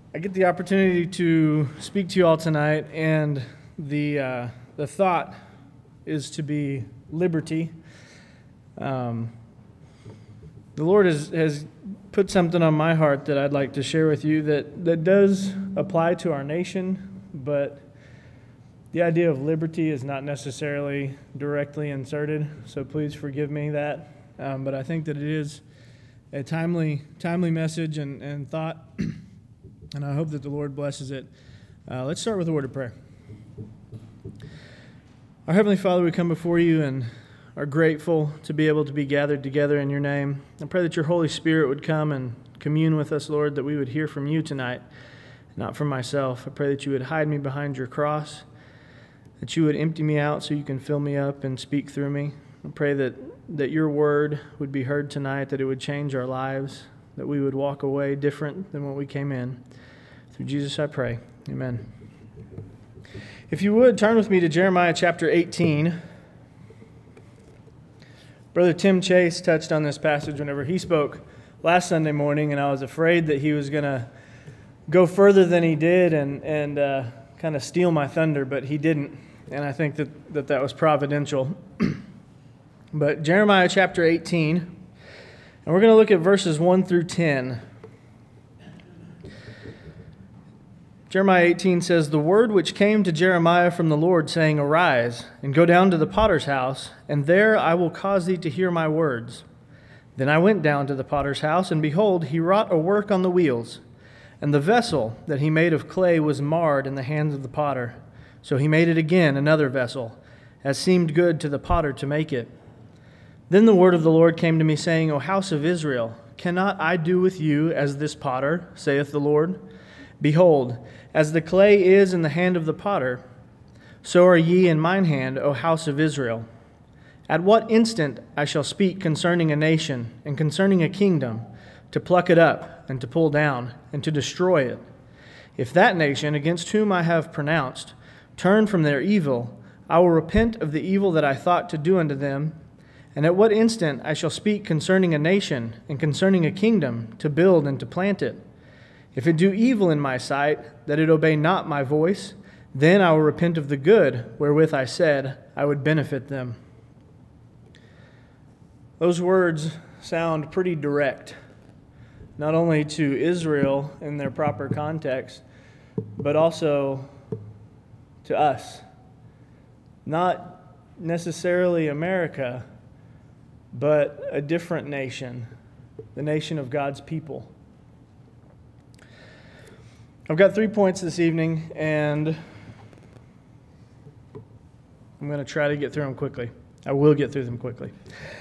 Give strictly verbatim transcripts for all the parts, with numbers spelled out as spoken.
I get the opportunity to speak to you all tonight, and the uh, the thought is to be liberty. Um, the Lord has, has put something on my heart that I'd like to share with you that, that does apply to our nation, but the idea of liberty is not necessarily directly inserted, so please forgive me that. Um, but I think that it is a timely timely message and, and thought. And I hope that the Lord blesses it. Uh, let's start with a word of prayer. Our Heavenly Father, we come before you and are grateful to be able to be gathered together in your name. I pray that your Holy Spirit would come and commune with us, Lord, that we would hear from you tonight, not from myself. I pray that you would hide me behind your cross, that you would empty me out so you can fill me up and speak through me. I pray that, that your word would be heard tonight, that it would change our lives, that we would walk away different than when we came in. Through Jesus I pray. Amen. If you would, turn with me to Jeremiah chapter eighteen. Brother Tim Chase touched on this passage whenever he spoke last Sunday morning, and I was afraid that he was going to go further than he did and, and uh, kind of steal my thunder, but he didn't, and I think that that, that was providential. But Jeremiah chapter eighteen, and we're going to look at verses one through ten. Jeremiah eighteen says, "The word which came to Jeremiah from the Lord, saying, Arise, and go down to the potter's house, and there I will cause thee to hear my words. Then I went down to the potter's house, and behold, he wrought a work on the wheels. And the vessel that he made of clay was marred in the hands of the potter. So he made it again another vessel, as seemed good to the potter to make it. Then the word of the Lord came to me, saying, O house of Israel, cannot I do with you as this potter, saith the Lord? Behold, as the clay is in the hand of the potter, so are ye in mine hand, O house of Israel. At what instant I shall speak concerning a nation and concerning a kingdom, to pluck it up and to pull down and to destroy it. If that nation against whom I have pronounced turn from their evil, I will repent of the evil that I thought to do unto them. And at what instant I shall speak concerning a nation and concerning a kingdom, to build and to plant it. If it do evil in my sight, that it obey not my voice, then I will repent of the good wherewith I said I would benefit them." Those words sound pretty direct, not only to Israel in their proper context, but also to us. Not necessarily America, but a different nation, the nation of God's people. I've got three points this evening, and I'm going to try to get through them quickly. I will get through them quickly.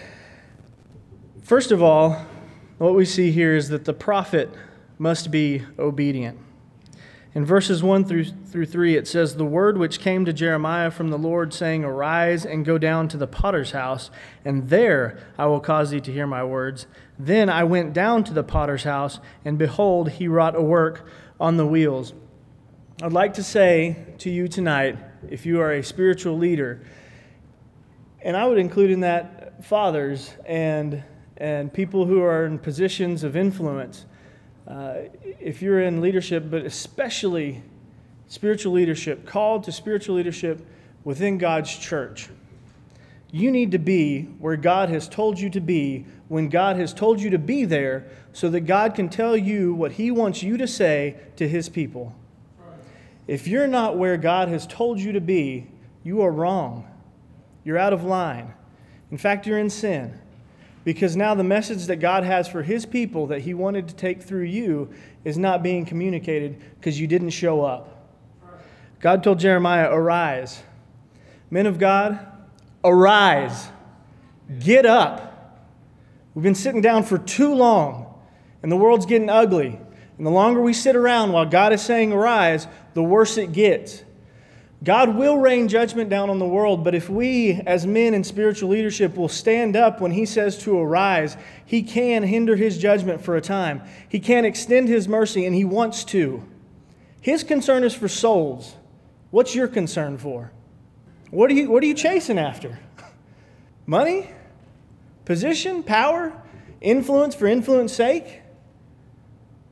First of all, what we see here is that the prophet must be obedient. In verses one through, through three, it says, "The word which came to Jeremiah from the Lord, saying, Arise and go down to the potter's house, and there I will cause thee to hear my words. Then I went down to the potter's house, and behold, he wrought a work on the wheels." I'd like to say to you tonight, if you are a spiritual leader, and I would include in that fathers and and people who are in positions of influence, uh, if you're in leadership, but especially spiritual leadership, called to spiritual leadership within God's church, you need to be where God has told you to be when God has told you to be there, so that God can tell you what He wants you to say to His people. If you're not where God has told you to be, you are wrong. You're out of line. In fact, you're in sin. Because now the message that God has for His people that He wanted to take through you is not being communicated because you didn't show up. God told Jeremiah, "Arise." Men of God, arise. Get up. We've been sitting down for too long, and the world's getting ugly. And the longer we sit around while God is saying arise, the worse it gets. God will rain judgment down on the world, but if we, as men in spiritual leadership, will stand up when He says to arise, He can hinder His judgment for a time. He can extend His mercy, and He wants to. His concern is for souls. What's your concern for? What are you, what are you chasing after? Money? Position? Power? Influence for influence's sake?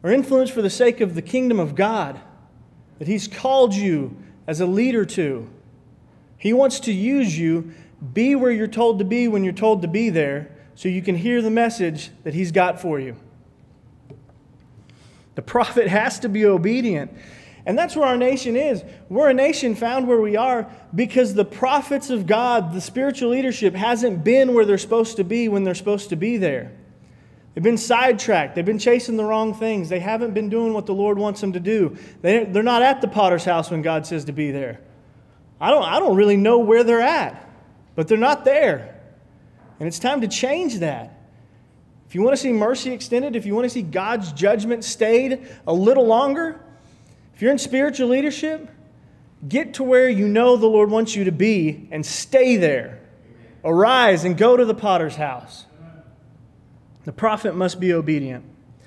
or influence for the sake of the kingdom of God that He's called you as a leader to. He wants to use you. Be where you're told to be when you're told to be there so you can hear the message that He's got for you. The prophet has to be obedient. And that's where our nation is. We're a nation found where we are because the prophets of God, the spiritual leadership, hasn't been where they're supposed to be when they're supposed to be there. They've been sidetracked. They've been chasing the wrong things. They haven't been doing what the Lord wants them to do. They, they're not at the potter's house when God says to be there. I don't, I don't really know where they're at, but they're not there. And it's time to change that. If you want to see mercy extended, if you want to see God's judgment stayed a little longer, if you're in spiritual leadership, get to where you know the Lord wants you to be and stay there. Arise and go to the potter's house. The prophet must be obedient.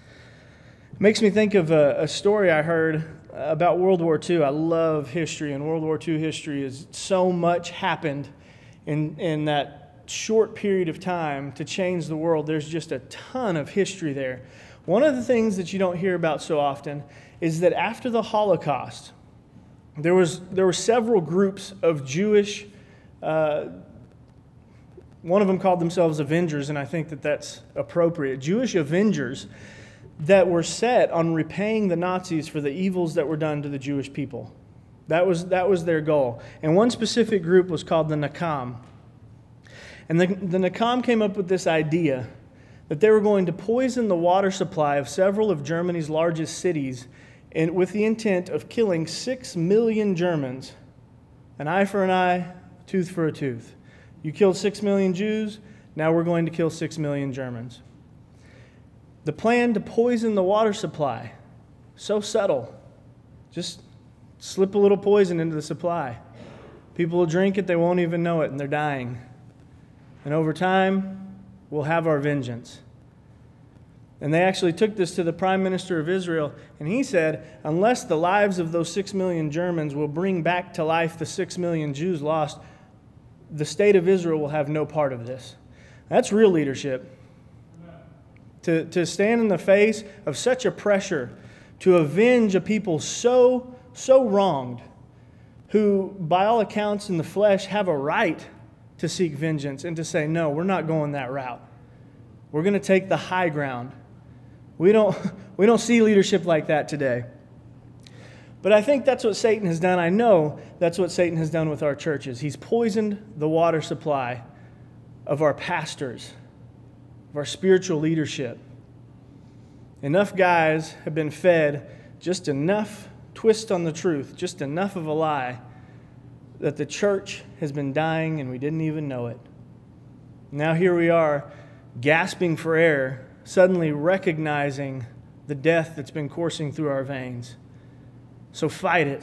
It makes me think of a, a story I heard about World War Two. I love history, and World War Two history is so much happened in, in that short period of time to change the world. There's just a ton of history there. One of the things that you don't hear about so often is that after the Holocaust, there was there were several groups of Jewish, uh, one of them called themselves Avengers, and I think that that's appropriate, Jewish Avengers that were set on repaying the Nazis for the evils that were done to the Jewish people. That was, that was their goal. And one specific group was called the Nakam. And the, the Nakam came up with this idea that they were going to poison the water supply of several of Germany's largest cities and with the intent of killing six million Germans. An eye for an eye, a tooth for a tooth. You killed six million Jews, now we're going to kill six million Germans. The plan to poison the water supply, so subtle. Just slip a little poison into the supply. People will drink it, they won't even know it, and they're dying. And over time, we'll have our vengeance. And they actually took this to the Prime Minister of Israel, and he said, unless the lives of those six million Germans will bring back to life the six million Jews lost, the state of Israel will have no part of this. That's real leadership. To, to stand in the face of such a pressure to avenge a people so, so wronged, who, by all accounts in the flesh, have a right to seek vengeance and to say, no, we're not going that route. We're going to take the high ground. We don't, we don't see leadership like that today. But I think that's what Satan has done. I know that's what Satan has done with our churches. He's poisoned the water supply of our pastors, of our spiritual leadership. Enough guys have been fed just enough twist on the truth, just enough of a lie, that the church has been dying and we didn't even know it. Now here we are, gasping for air, suddenly recognizing the death that's been coursing through our veins. So fight it.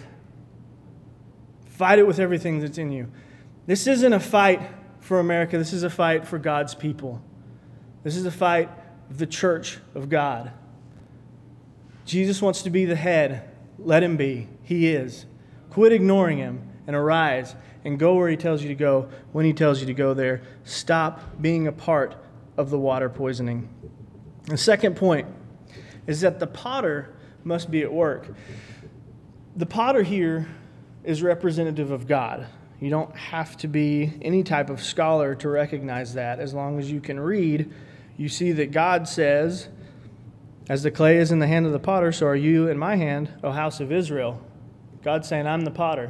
Fight it with everything that's in you. This isn't a fight for America. This is a fight for God's people. This is a fight of the church of God. Jesus wants to be the head. Let him be. He is. Quit ignoring him and arise and go where he tells you to go when he tells you to go there. Stop being a part of the water poisoning. The second point is that the potter must be at work. The potter here is representative of God. You don't have to be any type of scholar to recognize that. As long as you can read, you see that God says, as the clay is in the hand of the potter, so are you in my hand, O house of Israel. God's saying, I'm the potter.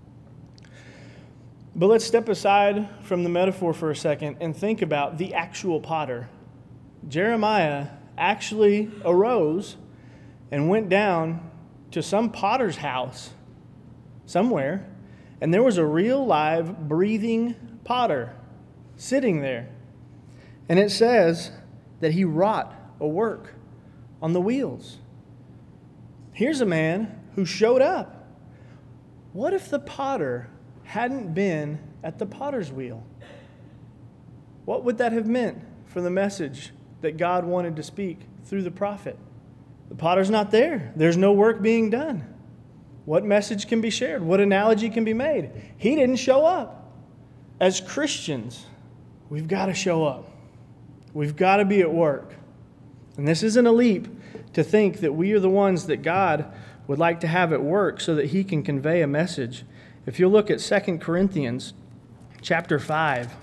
But let's step aside from the metaphor for a second and think about the actual potter. Jeremiah actually arose and went down to some potter's house somewhere, and there was a real live breathing potter sitting there. And it says that he wrought a work on the wheels. Here's a man who showed up. What if the potter hadn't been at the potter's wheel? What would that have meant for the message that God wanted to speak through the prophet? The potter's not there. There's no work being done. What message can be shared? What analogy can be made? He didn't show up. As Christians, we've got to show up. We've got to be at work. And this isn't a leap to think that we are the ones that God would like to have at work so that he can convey a message. If you look at Second Corinthians chapter five,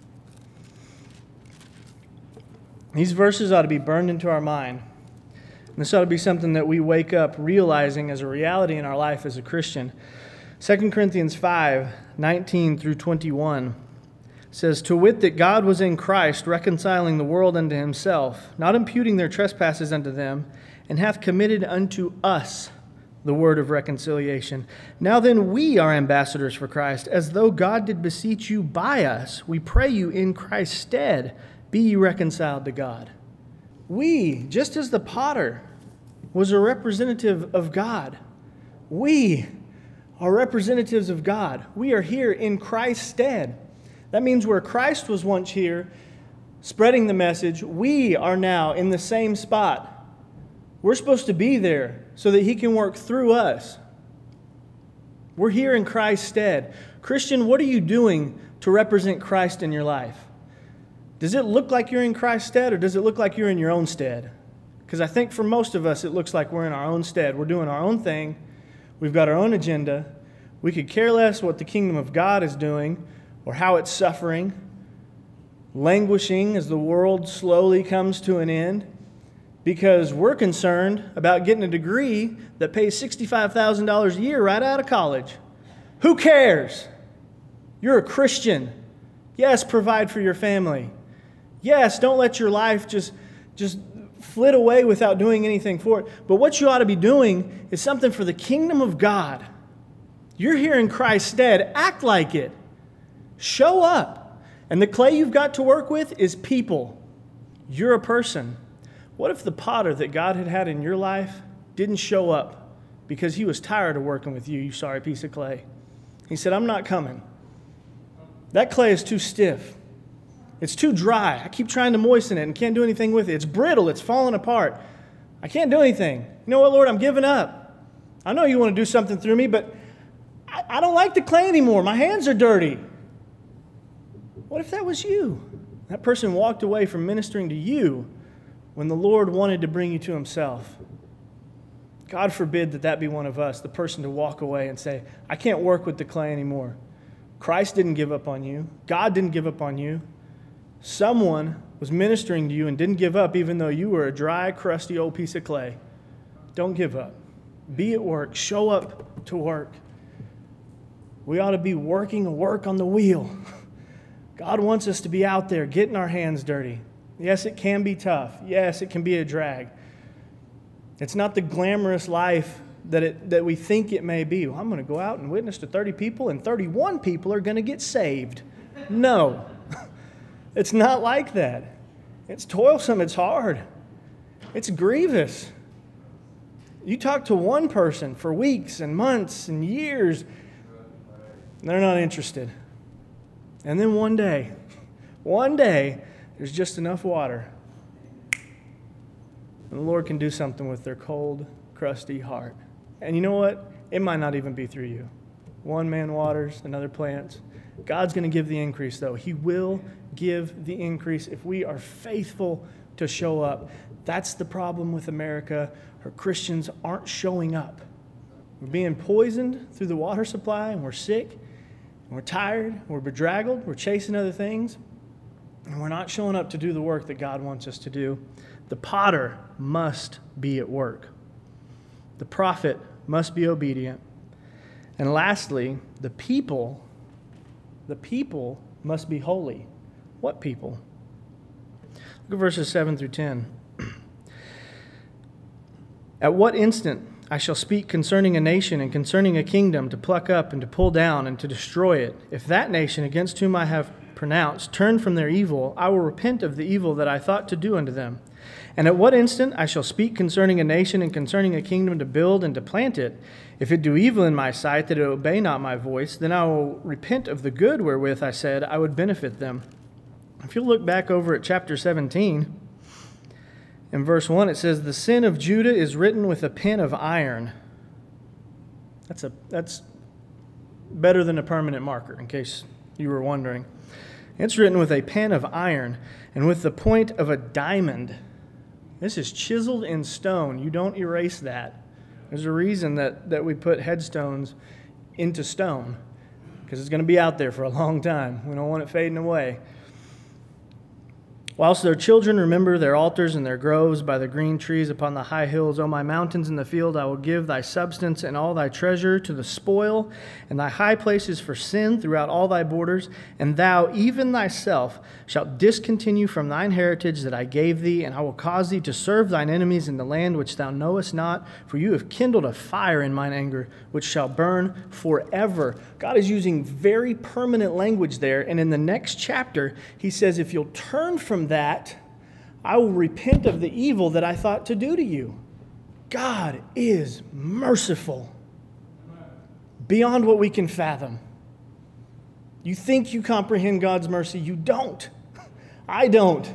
these verses ought to be burned into our mind. And this ought to be something that we wake up realizing as a reality in our life as a Christian. Second Corinthians five, nineteen through twenty-one says, "To wit, that God was in Christ, reconciling the world unto himself, not imputing their trespasses unto them, and hath committed unto us the word of reconciliation. Now then we are ambassadors for Christ, as though God did beseech you by us. We pray you in Christ's stead, be ye reconciled to God." We, just as the potter was a representative of God, we are representatives of God. We are here in Christ's stead. That means where Christ was once here, spreading the message, we are now in the same spot. We're supposed to be there so that he can work through us. We're here in Christ's stead. Christian, what are you doing to represent Christ in your life? Does it look like you're in Christ's stead, or does it look like you're in your own stead? Because I think for most of us, it looks like we're in our own stead. We're doing our own thing. We've got our own agenda. We could care less what the kingdom of God is doing or how it's suffering, languishing as the world slowly comes to an end, because we're concerned about getting a degree that pays sixty-five thousand dollars a year right out of college. Who cares? You're a Christian. Yes, provide for your family. Yes, don't let your life just, just flit away without doing anything for it. But what you ought to be doing is something for the kingdom of God. You're here in Christ's stead. Act like it. Show up. And the clay you've got to work with is people. You're a person. What if the potter that God had had in your life didn't show up because he was tired of working with you, you sorry piece of clay? He said, "I'm not coming. That clay is too stiff. It's too dry. I keep trying to moisten it and can't do anything with it. It's brittle. It's falling apart. I can't do anything. You know what, Lord? I'm giving up. I know you want to do something through me, but I, I don't like the clay anymore. My hands are dirty." What if that was you? That person walked away from ministering to you when the Lord wanted to bring you to himself. God forbid that that be one of us, the person to walk away and say, "I can't work with the clay anymore." Christ didn't give up on you. God didn't give up on you. Someone was ministering to you and didn't give up even though you were a dry, crusty old piece of clay. Don't give up. Be at work. Show up to work. We ought to be working a work on the wheel. God wants us to be out there getting our hands dirty. Yes, it can be tough. Yes, it can be a drag. It's not the glamorous life that it that we think it may be. Well, I'm going to go out and witness to thirty people, and thirty-one people are going to get saved. No. It's not like that. It's toilsome. It's hard. It's grievous. You talk to one person for weeks and months and years, and they're not interested. And then one day, one day, there's just enough water. And the Lord can do something with their cold, crusty heart. And you know what? It might not even be through you. One man waters, another plants. God's going to give the increase, though. He will give the increase if we are faithful to show up. That's the problem with America. Our Christians aren't showing up. We're being poisoned through the water supply, and we're sick, and we're tired, we're bedraggled, we're chasing other things, and we're not showing up to do the work that God wants us to do. The potter must be at work. The prophet must be obedient. And lastly, the people, the people must be holy. What people? Look at verses seven through ten. "At what instant I shall speak concerning a nation and concerning a kingdom to pluck up and to pull down and to destroy it. If that nation against whom I have pronounced turn from their evil, I will repent of the evil that I thought to do unto them. And at what instant I shall speak concerning a nation and concerning a kingdom to build and to plant it. If it do evil in my sight, that it obey not my voice, then I will repent of the good wherewith I said I would benefit them." If you look back over at chapter seventeen, in verse one, it says, "The sin of Judah is written with a pen of iron." That's a that's better than a permanent marker, in case you were wondering. It's written with a pen of iron and with the point of a diamond. This is chiseled in stone. You don't erase that. There's a reason that, that we put headstones into stone, because it's going to be out there for a long time. We don't want it fading away. Whilst their children remember their altars and their groves by the green trees upon the high hills, O my mountains in the field, I will give thy substance and all thy treasure to the spoil, and thy high places for sin throughout all thy borders. And thou, even thyself, shalt discontinue from thine heritage that I gave thee, and I will cause thee to serve thine enemies in the land which thou knowest not, for you have kindled a fire in mine anger, which shall burn forever. God is using very permanent language there, and in the next chapter, he says, if you'll turn from that, I will repent of the evil that I thought to do to you. God is merciful beyond what we can fathom. You think you comprehend God's mercy. You don't. I don't.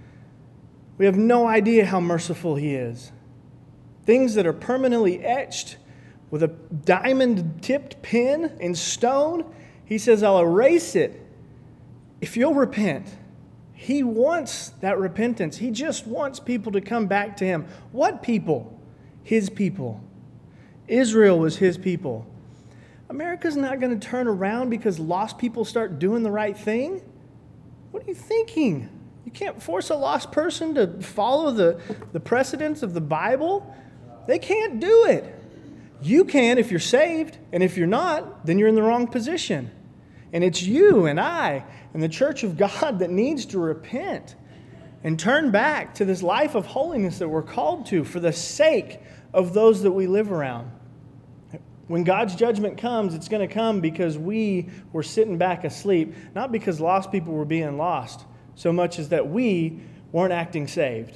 We have no idea how merciful he is. Things that are permanently etched with a diamond-tipped pen in stone, he says, I'll erase it if you'll repent. He wants that repentance. He just wants people to come back to him. What people? His people. Israel was his people. America's not going to turn around because lost people start doing the right thing. What are you thinking? You can't force a lost person to follow the, the precedents of the Bible. They can't do it. You can if you're saved, and if you're not, then you're in the wrong position. And it's you and I and the church of God that needs to repent and turn back to this life of holiness that we're called to for the sake of those that we live around. When God's judgment comes, it's going to come because we were sitting back asleep, not because lost people were being lost, so much as that we weren't acting saved.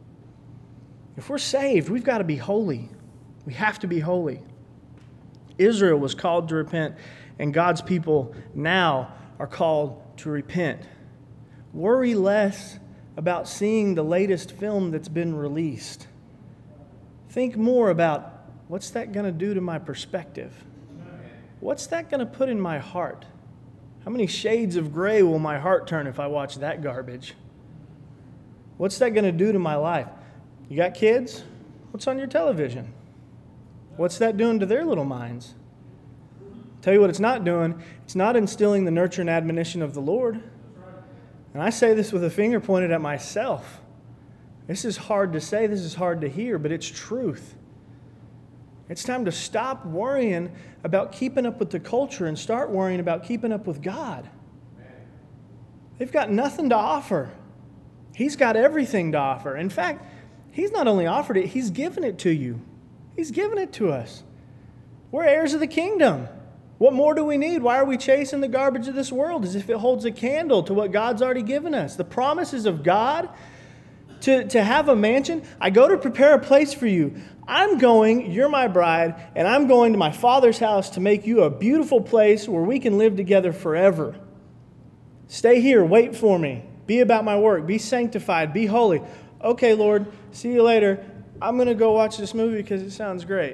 If we're saved, we've got to be holy. We have to be holy. Israel was called to repent, and God's people now are called to repent. Worry less about seeing the latest film that's been released. Think more about, what's that going to do to my perspective? What's that going to put in my heart? How many shades of gray will my heart turn if I watch that garbage? What's that going to do to my life? You got kids? What's on your television? What's that doing to their little minds? Tell you what it's not doing. It's not instilling the nurture and admonition of the Lord. And I say this with a finger pointed at myself. This is hard to say. This is hard to hear, but it's truth. It's time to stop worrying about keeping up with the culture and start worrying about keeping up with God. They've got nothing to offer. He's got everything to offer. In fact, he's not only offered it, he's given it to you. He's given it to us. We're heirs of the kingdom. What more do we need? Why are we chasing the garbage of this world as if it holds a candle to what God's already given us? The promises of God to, to have a mansion. I go to prepare a place for you. I'm going, you're my bride, and I'm going to my Father's house to make you a beautiful place where we can live together forever. Stay here, wait for me. Be about my work. Be sanctified. Be holy. Okay, Lord, see you later. I'm going to go watch this movie because it sounds great.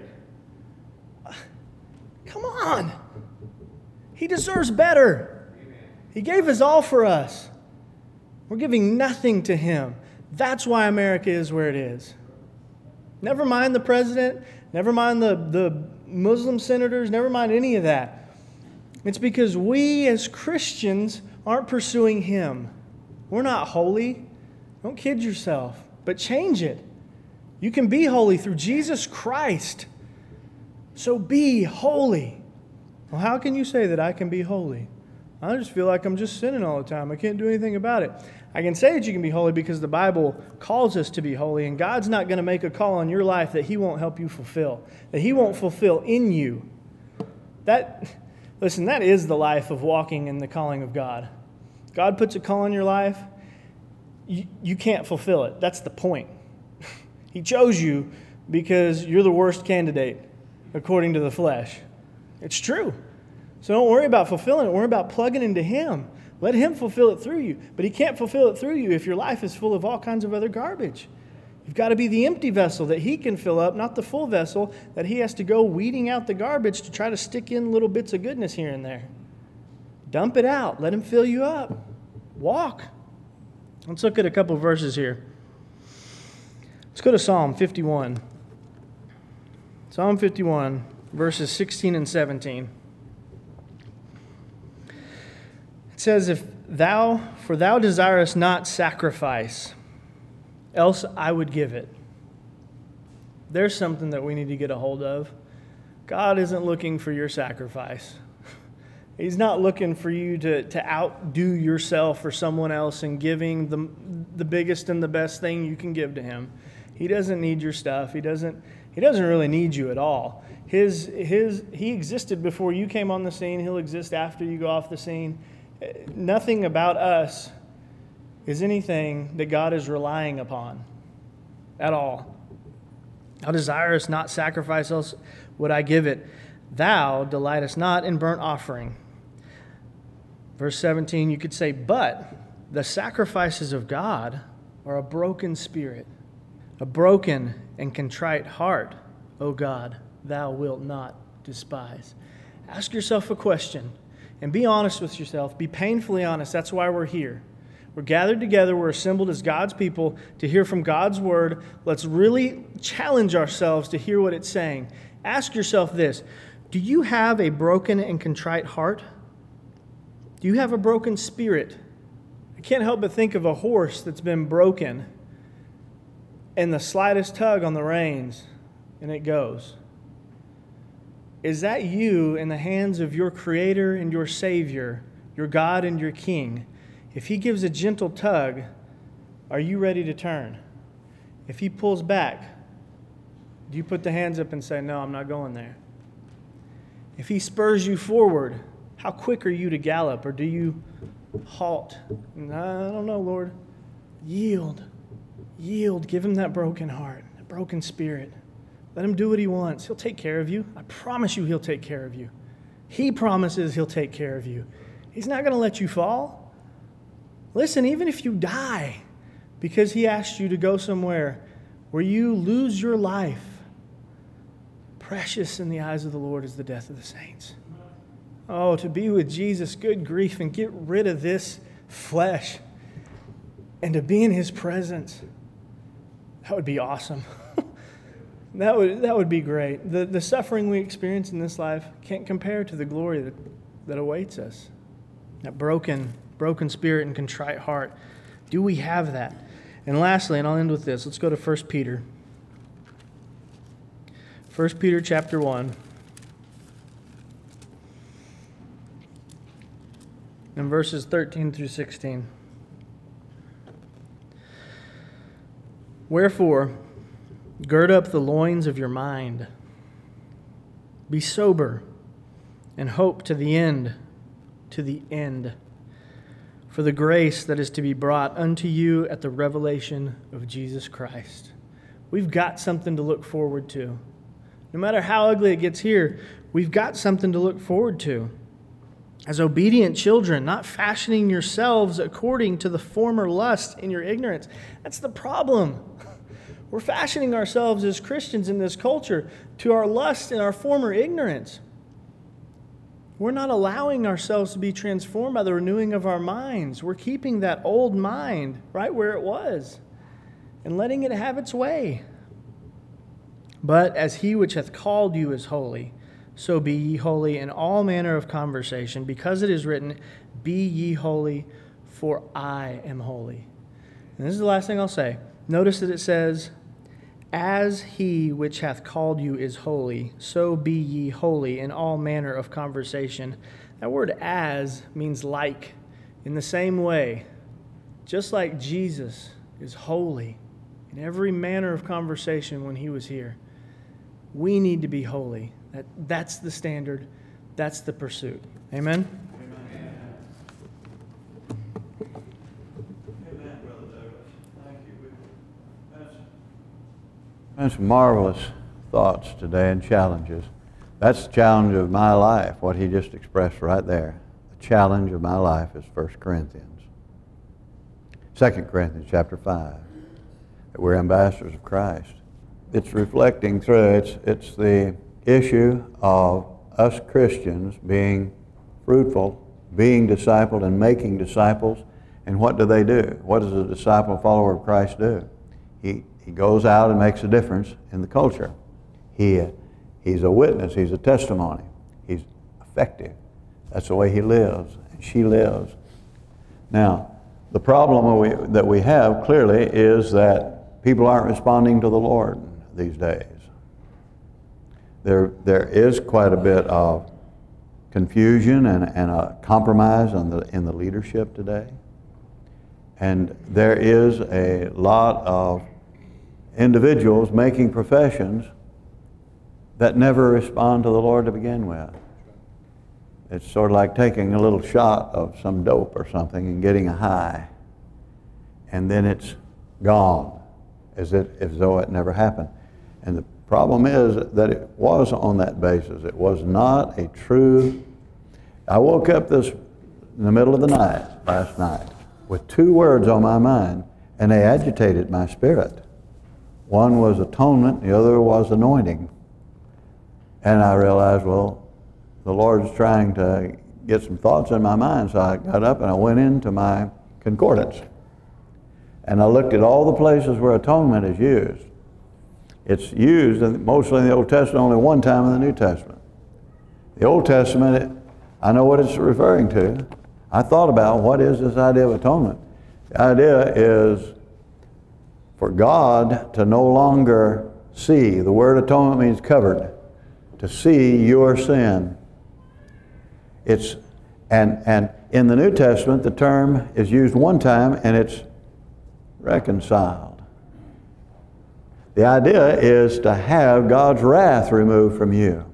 Come on. He deserves better. He gave his all for us. We're giving nothing to him. That's why America is where it is. Never mind the president. Never mind the, the Muslim senators. Never mind any of that. It's because we as Christians aren't pursuing him. We're not holy. Don't kid yourself. But change it. You can be holy through Jesus Christ. So be holy. Well, how can you say that I can be holy? I just feel like I'm just sinning all the time. I can't do anything about it. I can say that you can be holy because the Bible calls us to be holy, and God's not going to make a call on your life that he won't help you fulfill, that he won't fulfill in you. That, listen, that is the life of walking in the calling of God. God puts a call on your life, you, you can't fulfill it. That's the point. He chose you because you're the worst candidate according to the flesh. It's true. So don't worry about fulfilling it. Worry about plugging into him. Let him fulfill it through you. But he can't fulfill it through you if your life is full of all kinds of other garbage. You've got to be the empty vessel that he can fill up, not the full vessel that he has to go weeding out the garbage to try to stick in little bits of goodness here and there. Dump it out. Let him fill you up. Walk. Let's look at a couple verses here. Let's go to Psalm fifty-one. Psalm fifty-one, verses sixteen and seventeen. It says, "If thou, for thou desirest not sacrifice, else I would give it." There's something that we need to get a hold of. God isn't looking for your sacrifice. He's not looking for you to, to outdo yourself or someone else in giving the, the biggest and the best thing you can give to him. He doesn't need your stuff. He doesn't, he doesn't really need you at all. His, his, he existed before you came on the scene. He'll exist after you go off the scene. Nothing about us is anything that God is relying upon at all. Thou desirest not sacrifice, else would I give it. Thou delightest not in burnt offering. Verse seventeen, you could say, but the sacrifices of God are a broken spirit, a broken and contrite heart, O God, thou wilt not despise. Ask yourself a question and be honest with yourself. Be painfully honest. That's why we're here. We're gathered together. We're assembled as God's people to hear from God's word. Let's really challenge ourselves to hear what it's saying. Ask yourself this. Do you have a broken and contrite heart? Do you have a broken spirit? I can't help but think of a horse that's been broken and the slightest tug on the reins and it goes. Is that you in the hands of your Creator and your Savior, your God and your King? If He gives a gentle tug, are you ready to turn? If He pulls back, do you put the hands up and say, no, I'm not going there? If He spurs you forward, how quick are you to gallop? Or do you halt? I don't know, Lord. Yield. Yield. Give Him that broken heart, that broken spirit. Let Him do what He wants. He'll take care of you. I promise you He'll take care of you. He promises He'll take care of you. He's not going to let you fall. Listen, even if you die because He asked you to go somewhere where you lose your life, precious in the eyes of the Lord is the death of the saints. Oh, to be with Jesus, good grief, and get rid of this flesh and to be in His presence, that would be awesome. that would that would be great. The, the suffering we experience in this life can't compare to the glory that, that awaits us. That broken, broken spirit and contrite heart. Do we have that? And lastly, and I'll end with this, let's go to First Peter. First Peter chapter one. And verses thirteen through sixteen. Wherefore, gird up the loins of your mind. Be sober, and hope to the end, to the end, for the grace that is to be brought unto you at the revelation of Jesus Christ. We've got something to look forward to. No matter how ugly it gets here, we've got something to look forward to. As obedient children, not fashioning yourselves according to the former lust in your ignorance. That's the problem. We're fashioning ourselves as Christians in this culture to our lust and our former ignorance. We're not allowing ourselves to be transformed by the renewing of our minds. We're keeping that old mind right where it was and letting it have its way. But as He which hath called you is holy, so be ye holy in all manner of conversation, because it is written, be ye holy, for I am holy. And this is the last thing I'll say. Notice that it says, as He which hath called you is holy, so be ye holy in all manner of conversation. That word as means like. In the same way, just like Jesus is holy in every manner of conversation when He was here, we need to be holy. That, that's the standard. That's the pursuit. Amen? Amen. Amen, Brother Douglas. Thank you. That's, that's marvelous thoughts today and challenges. That's the challenge of my life, what he just expressed right there. The challenge of my life is First Corinthians. Second Corinthians chapter five. That we're ambassadors of Christ. It's reflecting through, it's, it's the issue of us Christians being fruitful, being discipled and making disciples. And what do they do? What does a disciple follower of Christ do? He, he goes out and makes a difference in the culture. He, he's a witness. He's a testimony. He's effective. That's the way he lives, and she lives. Now, the problem we, that we have clearly is that people aren't responding to the Lord these days. There, there is quite a bit of confusion and, and a compromise on the, in the leadership today. And there is a lot of individuals making professions that never respond to the Lord to begin with. It's sort of like taking a little shot of some dope or something and getting a high, and then it's gone, as, it, as though it never happened. And the problem is that it was on that basis. It was not a true... I woke up this in the middle of the night last night with two words on my mind, and they agitated my spirit. One was atonement, the other was anointing. And I realized, well, the Lord's trying to get some thoughts in my mind, so I got up and I went into my concordance. And I looked at all the places where atonement is used. It's used mostly in the Old Testament, only one time in the New Testament. The Old Testament, it, I know what it's referring to. I thought about what is this idea of atonement. The idea is for God to no longer see. The word atonement means covered. To see your sin. It's and and in the New Testament the term is used one time and it's reconciled. The idea is to have God's wrath removed from you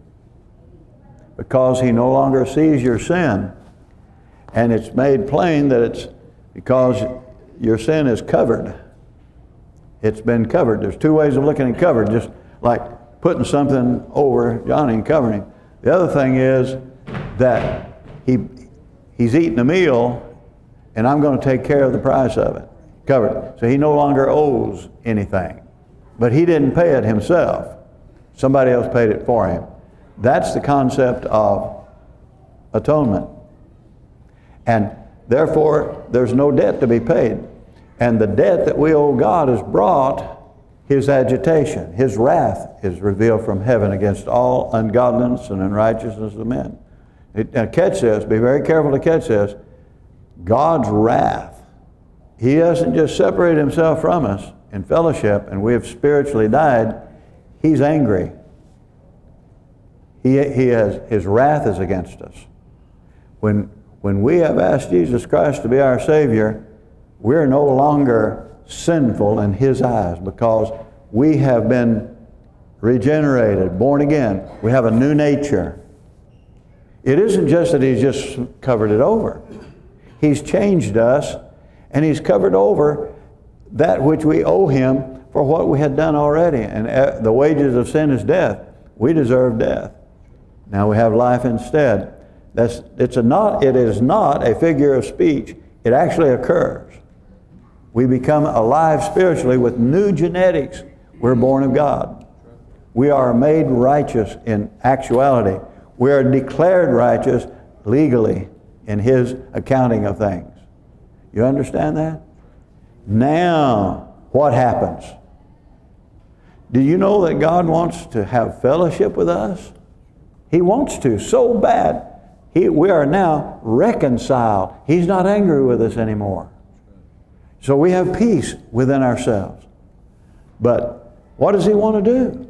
because He no longer sees your sin, and it's made plain that it's because your sin is covered. It's been covered. There's two ways of looking at covered, just like putting something over Johnny and covering him. The other thing is that he he's eating a meal and I'm going to take care of the price of it. Covered. So he no longer owes anything. But he didn't pay it himself. Somebody else paid it for him. That's the concept of atonement. And therefore, there's no debt to be paid. And the debt that we owe God has brought His agitation. His wrath is revealed from heaven against all ungodliness and unrighteousness of men. It, now catch this, be very careful to catch this. God's wrath, He doesn't just separate Himself from us in fellowship and we have spiritually died. He's angry. He, he has, His wrath is against us. When, when we have asked Jesus Christ to be our Savior, we're no longer sinful in His eyes because we have been regenerated, born again. We have a new nature. It isn't just that He's just covered it over. He's changed us and He's covered over that which we owe Him for what we had done already. And the wages of sin is death. We deserve death. Now we have life instead. That's, it's a not, it is not a figure of speech. It actually occurs. We become alive spiritually with new genetics. We're born of God. We are made righteous in actuality. We are declared righteous legally in His accounting of things. You understand that? Now, what happens? Do you know that God wants to have fellowship with us? He wants to so bad. He, we are now reconciled. He's not angry with us anymore. So we have peace within ourselves. But what does He want to do?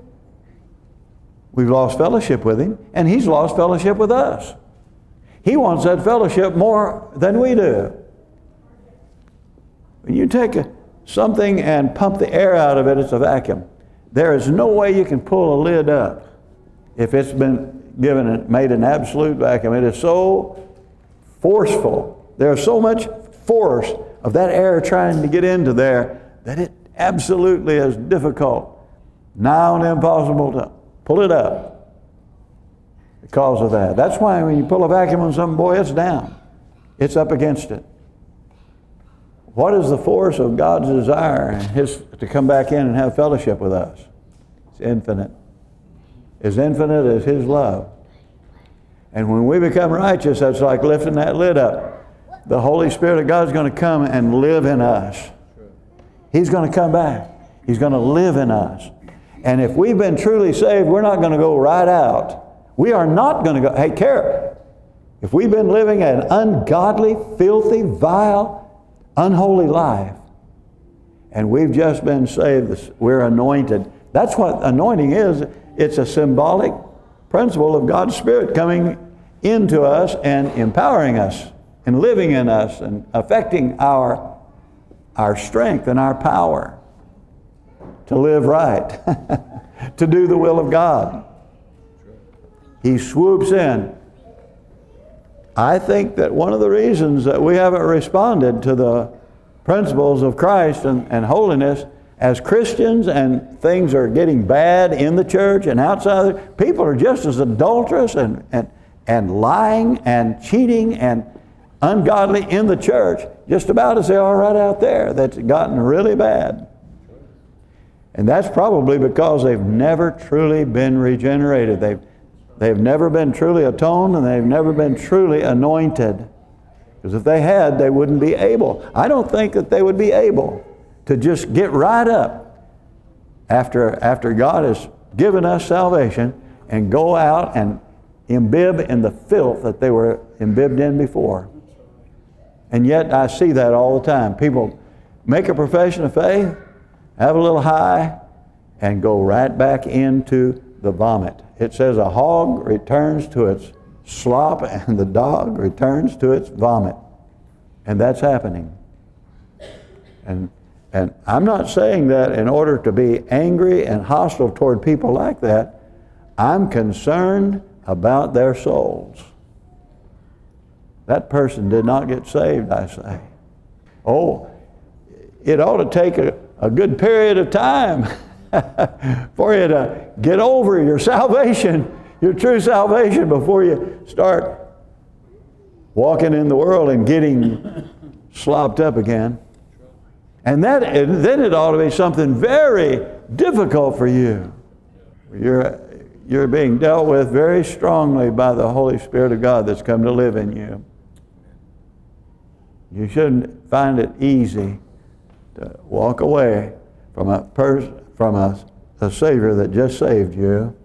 We've lost fellowship with Him, and He's lost fellowship with us. He wants that fellowship more than we do. When you take a, something and pump the air out of it, it's a vacuum. There is no way you can pull a lid up if it's been given, made an absolute vacuum. It is so forceful. There's so much force of that air trying to get into there that it absolutely is difficult, nigh on impossible to pull it up because of that. That's why when you pull a vacuum on something, boy, it's down. It's up against it. What is the force of God's desire and His to come back in and have fellowship with us? It's infinite. As infinite as His love. And when we become righteous, that's like lifting that lid up. The Holy Spirit of God is going to come and live in us. He's going to come back. He's going to live in us. And if we've been truly saved, we're not going to go right out. We are not going to go, hey, care. If we've been living an ungodly, filthy, vile, unholy life, and we've just been saved, we're anointed. That's what anointing is. It's a symbolic principle of God's Spirit coming into us and empowering us and living in us and affecting our, our strength and our power to live right, to do the will of God. He swoops in. I think that one of the reasons that we haven't responded to the principles of Christ and, and holiness as Christians, and things are getting bad in the church and outside, people are just as adulterous and, and, and lying and cheating and ungodly in the church just about as they are right out there. That's gotten really bad. And that's probably because they've never truly been regenerated. They've, they've never been truly atoned, and they've never been truly anointed. Because if they had, they wouldn't be able. I don't think that they would be able to just get right up after, after God has given us salvation and go out and imbibe in the filth that they were imbibed in before. And yet I see that all the time. People make a profession of faith, have a little high, and go right back into the vomit. It says a hog returns to its slop and the dog returns to its vomit. And that's happening. And, and I'm not saying that in order to be angry and hostile toward people like that. I'm concerned about their souls. That person did not get saved, I say. Oh, it ought to take a, a good period of time for you to get over your salvation, your true salvation, before you start walking in the world and getting slopped up again. And that, and then it ought to be something very difficult for you. You're, you're being dealt with very strongly by the Holy Spirit of God that's come to live in you. You shouldn't find it easy to walk away from a person, from a, a Savior that just saved you.